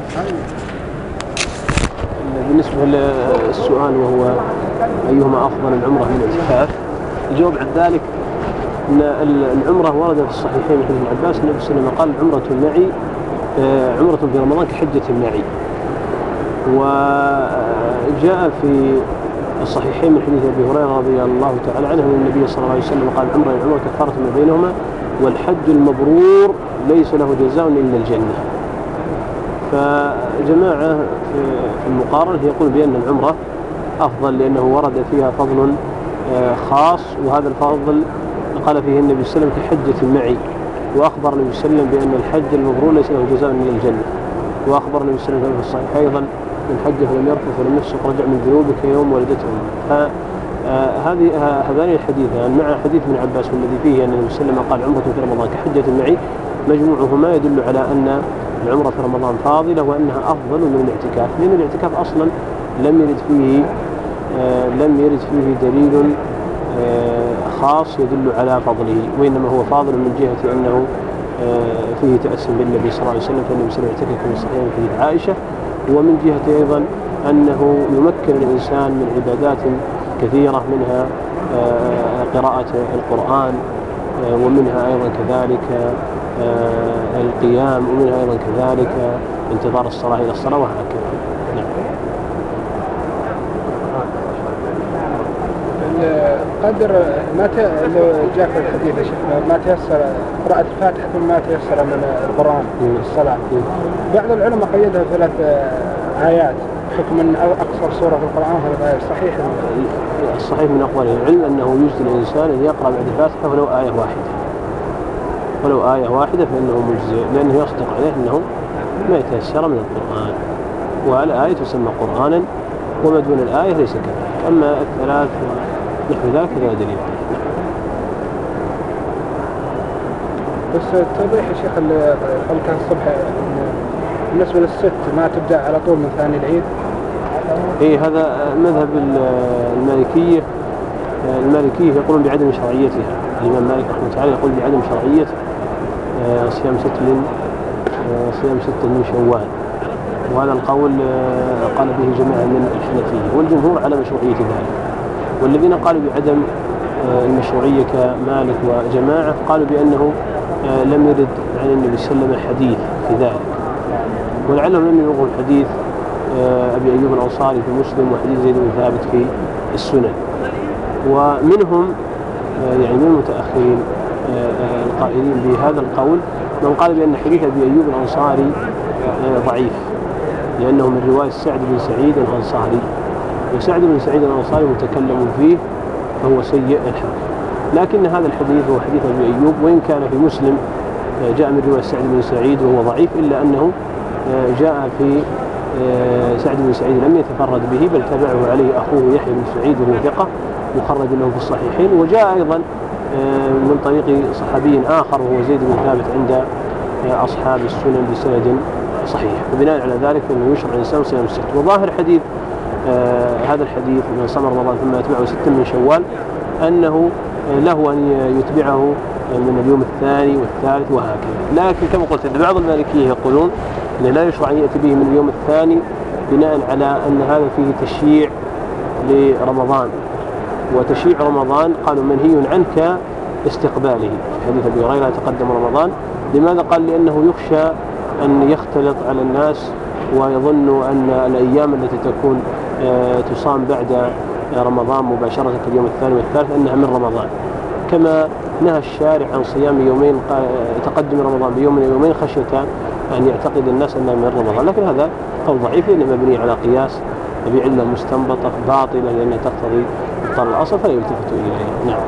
بالنسبة للسؤال وهو أيهما أفضل، العمرة من الاعتكاف، الجواب عن ذلك أن العمرة ورد في الصحيحين من حديث ابن عباس النبي صلى الله عليه وسلم قال عمرة معي عمرة في رمضان كحجة معي. وجاء في الصحيحين من حديث أبي هريرة رضي الله تعالى عنه أن النبي صلى الله عليه وسلم قال العمرة كفارة ما بينهما والحج المبرور ليس له جزاء إلا الجنة. فجماعة في المقارنة يقول بأن العمرة أفضل لأنه ورد فيها فضل خاص، وهذا الفضل قال فيه النبي صلى الله عليه وسلم كحجة معي. وأخبر النبي صلى الله عليه وسلم بأن الحج المبرور ليس له جزاء إلا الجنة. وأخبر النبي صلى الله عليه وسلم في الصحيح أيضا من حج فلم يرفث ولم يفسق رجع من ذنوبه كيوم ولدته أمه. هذان الحديثان مع حديث ابن عباس والذي فيه أن النبي صلى الله عليه وسلم قال عمرة في رمضان كحجة معي مجموعهما يدل على أن العمرة في رمضان فاضلة وأنها أفضل من الاعتكاف، لأن الاعتكاف أصلا لم يرد فيه دليل خاص يدل على فضله، وإنما هو فاضل من جهة أنه فيه تأسم بالنبي صلى الله عليه وسلم، فالنبي صلى الله عليه وسلم يعتكف في الصحيح في حديث عائشة، ومن جهة أيضا أنه يمكن الإنسان من عبادات كثيرة منها قراءة القرآن، ومنها أيضا كذلك القيام، ومنها أيضا كذلك انتظار الصلاة إلى الصلاة وهكذا. نعم. قدر لو جاء في الحديث يا شيخ ما تيسر قراءة الفاتحة ثم ما تيسر من القرآن في الصلاة، بعض العلماء قيدها 3 آيات حكم أن أقصر سورة في القرآن 3 آيات. صحيح؟ الصحيح من أقوال العلم أنه يجزي الإنسان أن يقرأ بعد الفاتحة ولو آية واحدة فإنه مجزي، لأنه يصدق عليه أنه ما يتيسر من القرآن، والآية تسمى قرآنا وما دون الآية ليس كذلك. أما الثلاث نحو ذلك لا دليل. بس توضيح يا شيخ اللي قلتها الصبح بالنسبة للست ما تبدأ على طول من ثاني العيد. هذا مذهب المالكية يقولون بعدم شرعيتها. الإمام مالك رحمه الله تعالى يقول بعدم شرعية صيام 6 من شوال، وهذا القول قال به جماعة من الحنفية، والجمهور على مشروعية ذلك. والذين قالوا بعدم المشروعية كمالك وجماعة قالوا بأنه لم يرد عن النبي صلى الله عليه وسلم حديث في ذلك، ولعلهم لم يرووا حديث أبي أيوب الأنصاري في مسلم وحديث زيد بن ثابت في السنن. ومنهم يعني من المتأخرين القائلين بهذا القول من قال بأن حديث أبي أيوب الأنصاري ضعيف، لأنه من رواية سعد بن سعيد الأنصاري، وسعد بن سعيد الأنصاري متكلم فيه فهو سيء الحفظ. لكن هذا الحديث هو حديث أبي أيوب، وإن كان في مسلم جاء من رواية سعد بن سعيد وهو ضعيف، إلا أنه جاء في سعد بن سعيد لم يتفرد به بل تبعه عليه أخوه يحيى بن سعيد وهو ثقة مخرج له في الصحيحين. وجاء أيضا من طريق صحابي آخر وهو زيد بن ثابت عند أصحاب السنن بسند صحيح، وبناء على ذلك أنه يشرع الإنسان صيام الست. وظاهر حديث هذا الحديث من صام رمضان ثم يتبعه 6 من شوال أنه له أن يتبعه من اليوم الثاني والثالث وهكذا. لكن كما قلت أن بعض المالكية يقولون أنه لا يشرع أن يأتي به من اليوم الثاني بناء على أن هذا فيه تشييع لرمضان، وتشييع رمضان قالوا منهي عنه كاستقباله في حديث أبي هريرة تقدم رمضان. لماذا؟ قال لأنه يخشى أن يختلط على الناس ويظن أن الأيام التي تكون تصام بعد رمضان مباشرة في اليوم الثاني والثالث أنها من رمضان، كما نهى الشارع عن صيام يومين تقدم رمضان بيوم من يومين خشية أن يعتقد الناس أنها من رمضان. لكن هذا قول ضعيف لأنه مبني على قياس بعلة مستنبطة باطلة لأنها تقتضي إبطال الأصل فلا يلتفت إليها. نعم.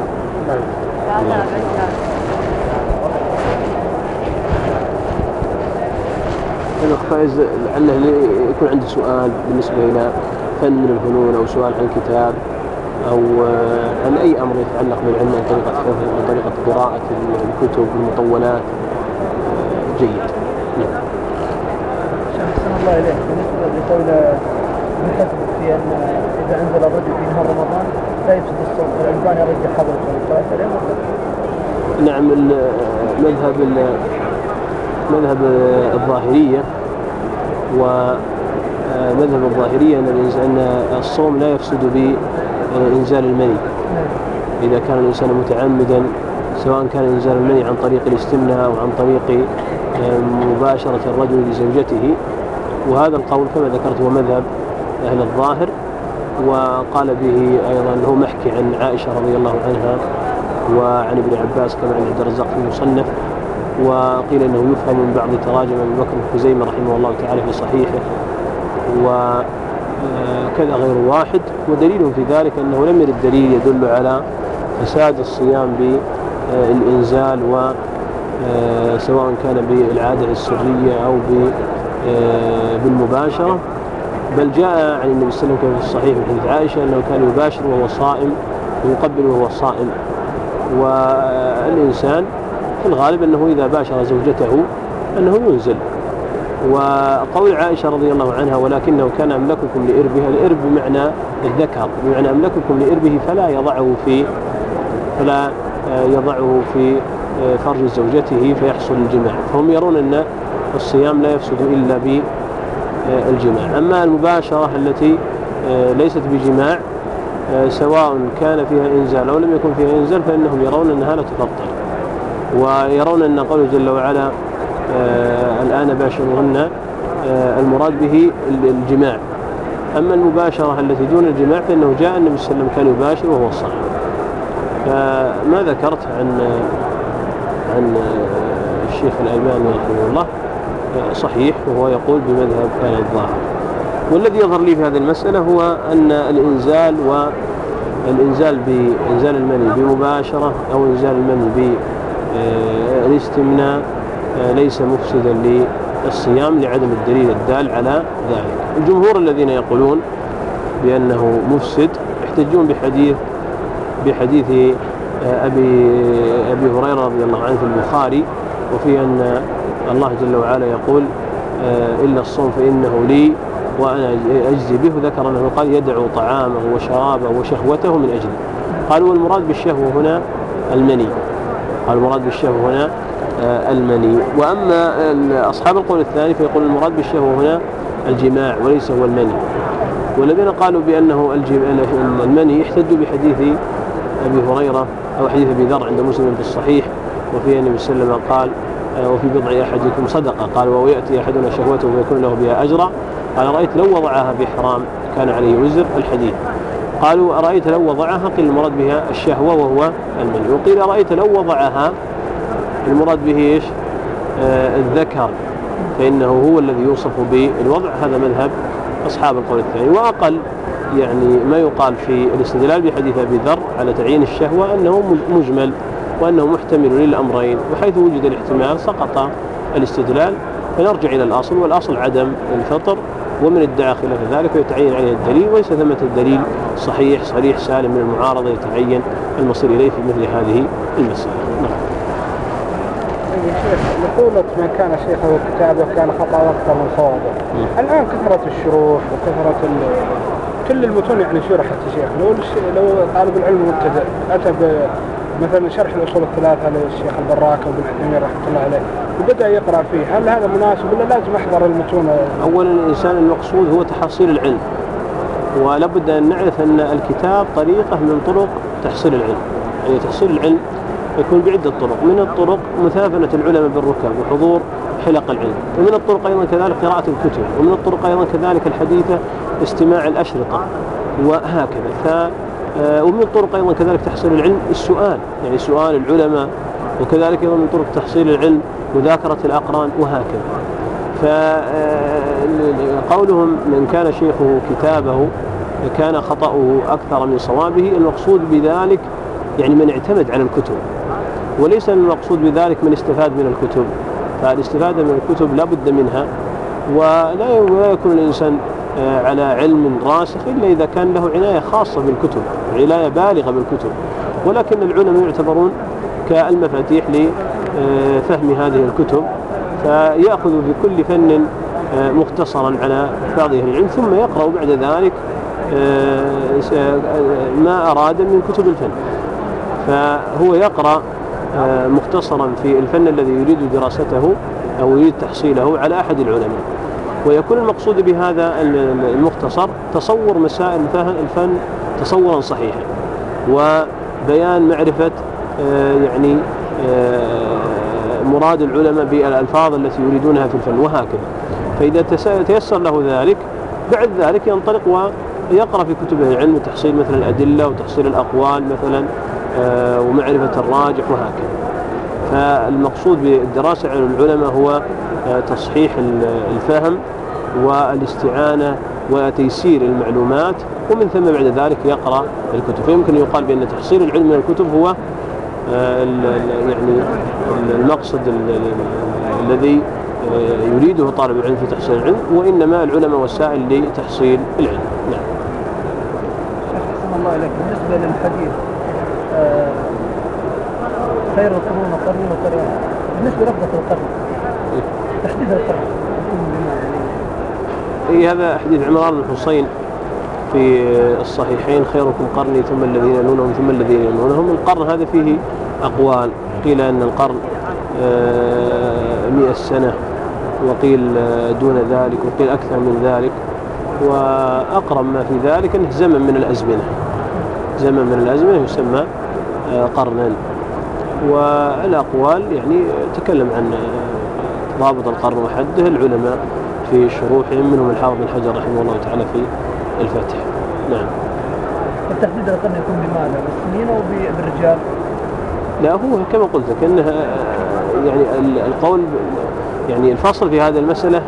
الأخ فائز لعله يكون عنده سؤال بالنسبة إلى فن من الفنون أو سؤال عن كتاب أو عن أي أمر يتعلق بالعلم عن طريقة حفظ أو طريقة قراءة الكتب المطولات جيد. نعم. أحسن الله إليك. بالنسبة لقول ابن حزم في أن إذا أنزل الرجل في نهار رمضان لا يفسد الصوم، والألباني يرجح حضرته والصلاة عليه. نعم. مذهب الظاهرية ومذهب الظاهرية أن الصوم لا يفسد بإنزال المني إذا كان الإنسان متعمدا، سواء كان إنزال المني عن طريق الاستمناء أو عن طريق مباشرة الرجل لزوجته. وهذا القول كما ذكرت هو مذهب أهل الظاهر، وقال به أيضا هو محكي عن عائشة رضي الله عنها وعن ابن عباس كما عند عبد الرزاق في المصنف، وقيل أنه يفهم من بعض تراجم أبي بكر بن خزيمة رحمه الله تعالى في صحيحه، وكذا غير واحد. ودليل في ذلك أنه لم يرد دليل يدل على فساد الصيام بالإنزال، وسواء كان بالعادة السرية أو بالمباشرة، بل جاء عن النبي صلى الله عليه وسلم في الصحيح من حديث عائشة أنه كان يباشر وهو صائم ويقبل وهو صائم. والإنسان في الغالب أنه إذا باشر زوجته أنه ينزل. وقول عائشة رضي الله عنها ولكنه كان أملككم لإربها، الإرب بمعنى الذكر، بمعنى أملككم لإربه فلا يضعه في فرج زوجته فيحصل الجماع، فهم يرون أن الصيام لا يفسد إلا بالجماع. أما المباشرة التي ليست بجماع سواء كان فيها إنزال أو لم يكن فيها إنزال فإنهم يرون أنها لا تفطر، ويرون أن قوله جل وعلا الآن باشرهن المراد به الجماع. أما المباشرة التي دون الجماع فإنه جاء النبي صلى الله عليه وسلم كان يباشر وهو صائم. فما ذكرت عن الشيخ الألباني رحمه الله صحيح، وهو يقول بمذهب أهل الظاهر. والذي يظهر لي في هذه المسألة هو أن الإنزال بإنزال المني بمباشرة أو إنزال المني بالاستمناء ليس مفسدا للصيام لعدم الدليل الدال على ذلك. الجمهور الذين يقولون بأنه مفسد يحتجون بحديث أبي هريرة رضي الله عنه في البخاري، وفي أن الله جل وعلا يقول إلا الصوم فإنه لي وأنا أجزي به. ذكر أنه قال يدعو طعامه وشرابه وشهوته من أجله. قالوا والمراد بالشهوة هنا المني. وأما أصحاب القول الثاني فيقول المراد بالشهوة هنا الجماع وليس هو المني. والذين قالوا بأنه المني احتجوا بحديث أبي هريرة أو حديث أبي ذر عند مسلم في الصحيح، وفي النبي صلى الله عليه وسلم قال وفي بضع أحدكم صدقة، قال ويأتي أحدنا شهوته ويكون له بها أجرا، قال رأيت لو وضعها بحرام كان عليه وزر الحديث. قالوا أرأيت لو وضعها، قيل المراد بها الشهوة وهو المني. وقيل أرأيت لو وضعها المراد به إيش؟ الذكر، فإنه هو الذي يوصف بالوضع. هذا مذهب أصحاب القول الثاني. وأقل يعني ما يقال في الاستدلال بحديث أبي ذر على تعيين الشهوة أنه مجمل وأنه محتمل للأمرين، وحيث وجد الاحتمال سقط الاستدلال، فنرجع إلى الأصل، والأصل عدم الفطر، ومن ادعى خلاف ذلك ويتعين عليه الدليل، وليس ثمة الدليل صحيح صريح سالم من المعارضة يتعين المصير إليه في مثل هذه المسألة. لطولة من كان شيخه كتابه كان خطأ أكثر من صوابه. الآن كثرة الشروح وكثرة كل المتون يعني شرحت الشيخ. لو طالب العلم مبتدئ أتى مثلا شرح الأصول الثلاثة للشيخ البراك أو بن عثيمين رحمة الله عليه وبدأ يقرأ فيه، هل هذا مناسب ولا لازم أحضر المتون؟ أولا الإنسان المقصود هو تحصيل العلم، ولابد أن نعرف أن الكتاب طريقة من طرق تحصيل العلم. يعني تحصيل العلم يكون بعدة طرق، من الطرق مثافنة العلماء بالركب وحضور حلق العلم، ومن الطرق أيضا كذلك قراءة الكتب، ومن الطرق أيضا كذلك الحديثة استماع الأشرطة وهكذا. ومن الطرق أيضا كذلك تحصيل العلم السؤال، يعني سؤال العلماء، وكذلك أيضا من طرق تحصيل العلم مذاكرة الأقران وهكذا. فقولهم من كان شيخه كتابه كان خطأه أكثر من صوابه، المقصود بذلك يعني من اعتمد على الكتب، وليس المقصود بذلك من استفاد من الكتب. فالاستفادة من الكتب لا بد منها، ولا يكون الإنسان على علم راسخ إلا إذا كان له عناية خاصة بالكتب، عناية بالغة بالكتب. ولكن العلماء يعتبرون كالمفاتيح لفهم هذه الكتب، فيأخذ في كل فن مختصرا على بعض أهل العلم، ثم يقرأ بعد ذلك ما أراد من كتب الفن. فهو يقرأ مختصرا في الفن الذي يريد دراسته أو يريد تحصيله على أحد العلماء، ويكون المقصود بهذا المختصر تصور مسائل الفن تصورا صحيحا، وبيان معرفة يعني مراد العلماء بالألفاظ التي يريدونها في الفن وهكذا. فإذا تيسر له ذلك بعد ذلك ينطلق ويقرأ في كتب العلم تحصيل مثل الأدلة وتحصيل الأقوال مثلا ومعرفة الراجح وهكذا. فالمقصود بالدراسة على العلماء هو تصحيح الفهم والاستعانة وتيسير المعلومات، ومن ثم بعد ذلك يقرأ الكتب. فيمكن يقال بأن تحصيل العلم من الكتب هو يعني المقصد الذي يريده طالب العلم في تحصيل العلم، وإنما العلماء وسائل لتحصيل العلم. نعم. أحسن الله إليك. بالنسبة للحديث خير القرون قرني وقرن، بالنسبة لفظة القرن تحديد القرن هذا حديث عمران بن حسين في الصحيحين: خيركم قرني ثم الذين يلونهم ثم الذين يلونهم. القرن هذا فيه أقوال، قيل أن القرن 100 سنة، وقيل دون ذلك، وقيل أكثر من ذلك، وأقرب ما في ذلك أنه زمن من الأزمنة، زمن من الأزمنة يسمى قرنا. والأقوال يعني تكلم عن ضابط القرن وحده العلماء في شروحهم، منهم الحافظ بن حجر رحمه الله تعالى في الفتح. نعم. التحديد القرن يكون بماذا؟ بالسنين أو بالرجال؟ لا، هو كما قلت لك أنه يعني القول يعني الفصل في هذه المسألة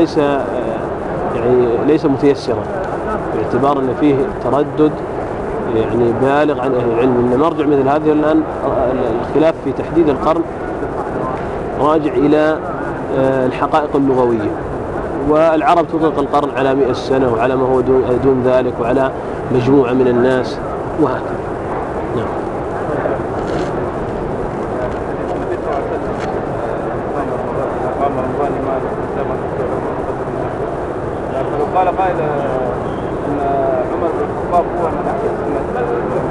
ليس متيسرا، باعتبار أن فيه تردد يعني بالغ عن أهل العلم. إن مرجع مثل هذه الآن الخلاف في تحديد القرن راجع إلى الحقائق اللغوية، والعرب تطلق القرن على 100 سنة وعلى ما هو دون ذلك وعلى مجموعة من الناس وهكذا. نعم. قال قائل أن عمر بن الخطاب هو من أحدث سنة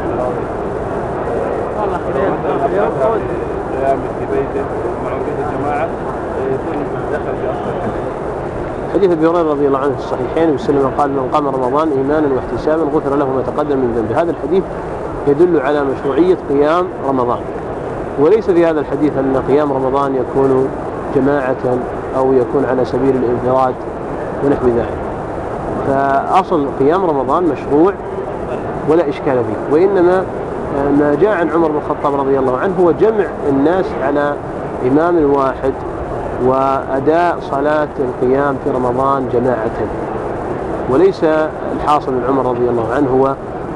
والله قيام في بيته مع وجود الجماعة يكون دخل في أصل الحديث. حديث أبي هريرة رضي الله عنه في الصحيحين وسلم قال: من قام رمضان إيمانا واحتسابا غفر له ما تقدم من ذنبه. هذا الحديث يدل على مشروعية قيام رمضان، وليس في هذا الحديث أن قيام رمضان يكون جماعة أو يكون على سبيل الانفراد ونحو ذلك. فأصل قيام رمضان مشروع ولا إشكال فيه، وإنما ما جاء عن عمر بن الخطاب رضي الله عنه هو جمع الناس على إمام واحد وأداء صلاة القيام في رمضان جماعة، وليس الحاصل من عمر رضي الله عنه هو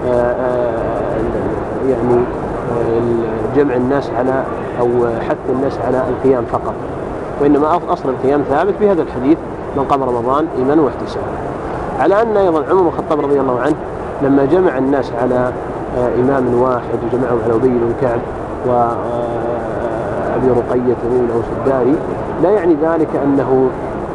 يعني جمع الناس على أو حث الناس على القيام فقط، وإنما أصل القيام ثابت في هذا الحديث: من قام رمضان إيمانا واحتسابا. على أن أيضا عمر بن الخطاب رضي الله عنه لما جمع الناس على إمام واحد وجمعهم على أبي بن كعب وأبي رقية تميم الأوس الداري، لا يعني ذلك أنه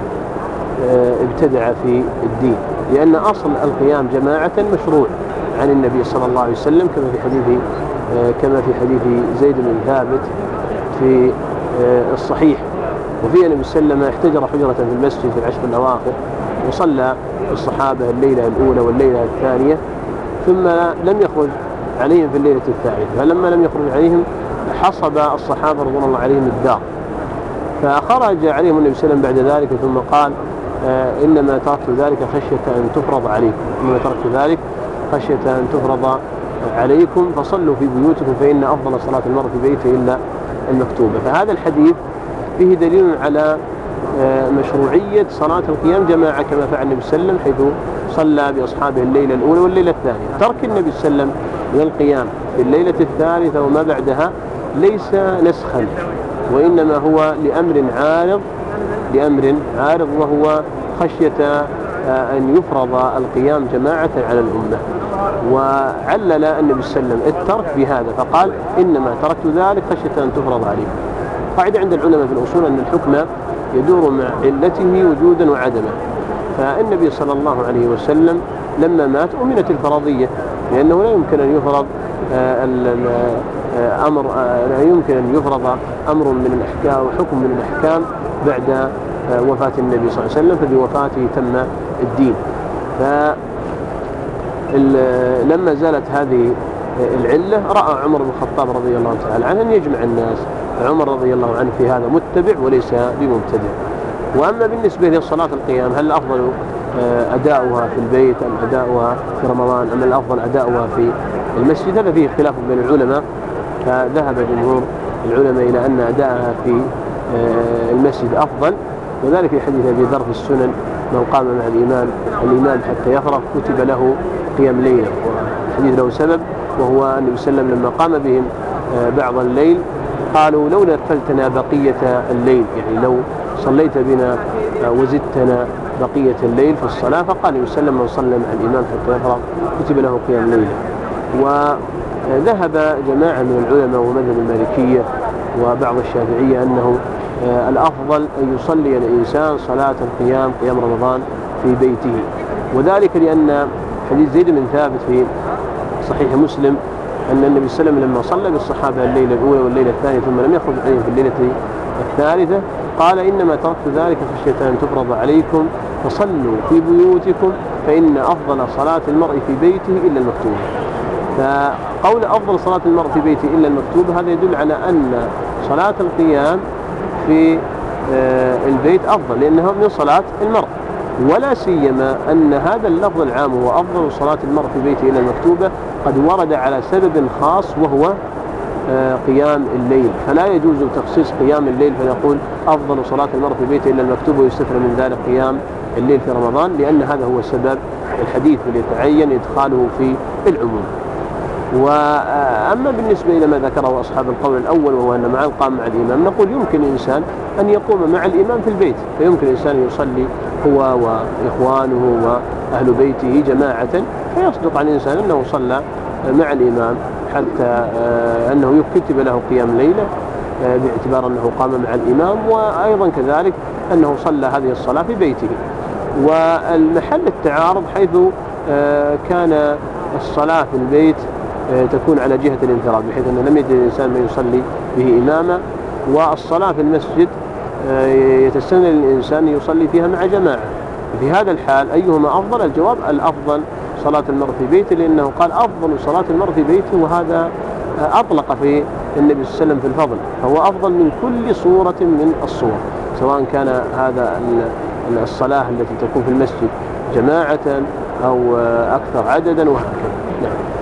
ابتدع في الدين، لأن أصل القيام جماعة مشروع عن النبي صلى الله عليه وسلم، كما في حديث زيد بن ثابت في الصحيح. وفي النبي صلى الله عليه وسلم احتجر حجرة في المسجد في العشر الأواخر وصلى الصحابة الليلة الأولى والليلة الثانية، ثم لم يخرج عليهم في الليلة الثالثة. فلما لم يخرج عليهم حصب الصحابة رضوان الله عليهم الدار، فخرج عليهم النبي صلى الله عليه وسلم بعد ذلك ثم قال: إنما تركت ذلك خشية أن تفرض عليكم، إنما تركت ذلك خشية أن تفرض عليكم فصلوا في بيوتكم فإن أفضل صلاة المرء في بيته إلا المكتوبة. فهذا الحديث فيه دليل على مشروعية صلاة القيام جماعة كما فعل النبي صلى الله عليه وسلم، حيث صلى بأصحابه الليلة الأولى والليلة الثانية. ترك النبي صلى الله عليه وسلم للقيام في الليلة الثالثة وما بعدها ليس نسخا، وإنما هو لأمر عارض وهو خشية أن يفرض القيام جماعة على الأمة. وعلل النبي صلى الله عليه وسلم الترك بهذا فقال: إنما تركت ذلك خشية أن تفرض عليكم. قاعدة عند العلماء في الأصول أن الحكم يدور مع علته وجودا وعدما. فالنبي صلى الله عليه وسلم لما مات أمنت الفرضية، لأنه لا يمكن أن يفرض أمر من الأحكام وحكم من الأحكام بعد وفاة النبي صلى الله عليه وسلم، فبوفاته تم الدين. فلما زالت هذه العلة رأى عمر بن الخطاب رضي الله تعالى عنه أن يجمع الناس. عمر رضي الله عنه في هذا متبع وليس بمبتدع. وأما بالنسبة لصلاة القيام، هل الأفضل أداؤها في البيت أم أداؤها في رمضان أم الأفضل أداؤها في المسجد؟ هذا فيه خلاف بين العلماء، فذهب جمهور العلماء إلى أن أداءها في المسجد أفضل، وذلك في حديث أبي ذر في السنن: من قام مع الإمام حتى يفرغ كتب له قيام ليلة. والحديث له سبب، وهو النبي صلى الله عليه وسلم لما قام بهم بعض الليل قالوا: لو نفلتنا بقية الليل، يعني لو صليت بنا وزدتنا بقية الليل في الصلاة. فقال النبي صلى الله عليه وسلم: من صلى مع الإمام حتى يفرغ كتب له قيام ليلة. وذهب جماعة من العلماء ومذهب المالكية وبعض الشافعية أنه الأفضل أن يصلي الإنسان صلاة القيام قيام رمضان في بيته، وذلك لأن حديث زيد بن ثابت في صحيح مسلم أن النبي صلى الله عليه وسلم لما صلى بالصحابة الليلة الأولى والليلة الثانية ثم لم يخرج عليهم في الليلة الثالثة قال: إنما تركت ذلك خشية أن تفرض عليكم فصلوا في بيوتكم فإن أفضل صلاة المرء في بيته إلا المكتوبة. فقول أفضل صلاة المرء في بيته إلا المكتوبة هذا يدل على أن صلاة القيام في البيت أفضل، لأنها من صلاة المرء، ولا سيما أن هذا اللفظ العام هو أفضل صلاة المرء في بيته إلا المكتوبة قد ورد على سبب خاص وهو قيام الليل، فلا يجوز تخصيص قيام الليل فنقول أفضل صلاة المرء في بيته إلا المكتوبة ويستثنى من ذلك قيام الليل في رمضان، لأن هذا هو سبب الحديث ليتعين إدخاله في العموم. وأما بالنسبة إلى ما ذكره أصحاب القول الأول وهو أن مع القام مع الإمام، نقول يمكن الإنسان أن يقوم مع الإمام في البيت، فيمكن الإنسان أن يصلي هو وإخوانه وأهل بيته جماعة، فيصدق عن الإنسان أنه صلى مع الإمام حتى أنه كتب له قيام ليلة باعتبار أنه قام مع الإمام، وأيضا كذلك أنه صلى هذه الصلاة في بيته. والمحل التعارض حيث كان الصلاة في البيت تكون على جهة الانفراد، بحيث أنه لم يجد الإنسان من يصلي به إماما، والصلاة في المسجد يتسنى للإنسان يصلي فيها مع جماعة. في هذا الحال أيهما أفضل؟ الجواب: الأفضل صلاة المرء في بيته، لأنه قال: أفضل صلاة المرء في بيته، وهذا أطلق في النبي صلى الله عليه وسلم في الفضل، فهو أفضل من كل صورة من الصور، سواء كان هذا الصلاة التي تكون في المسجد جماعة أو أكثر عددا وهكذا. نعم.